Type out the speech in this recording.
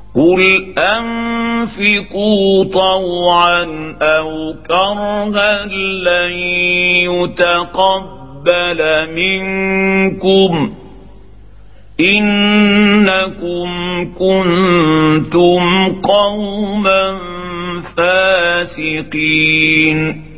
قل أنفقوا طوعا أو كرها لن يتقبل منكم إنكم كنتم قوما فاسقين.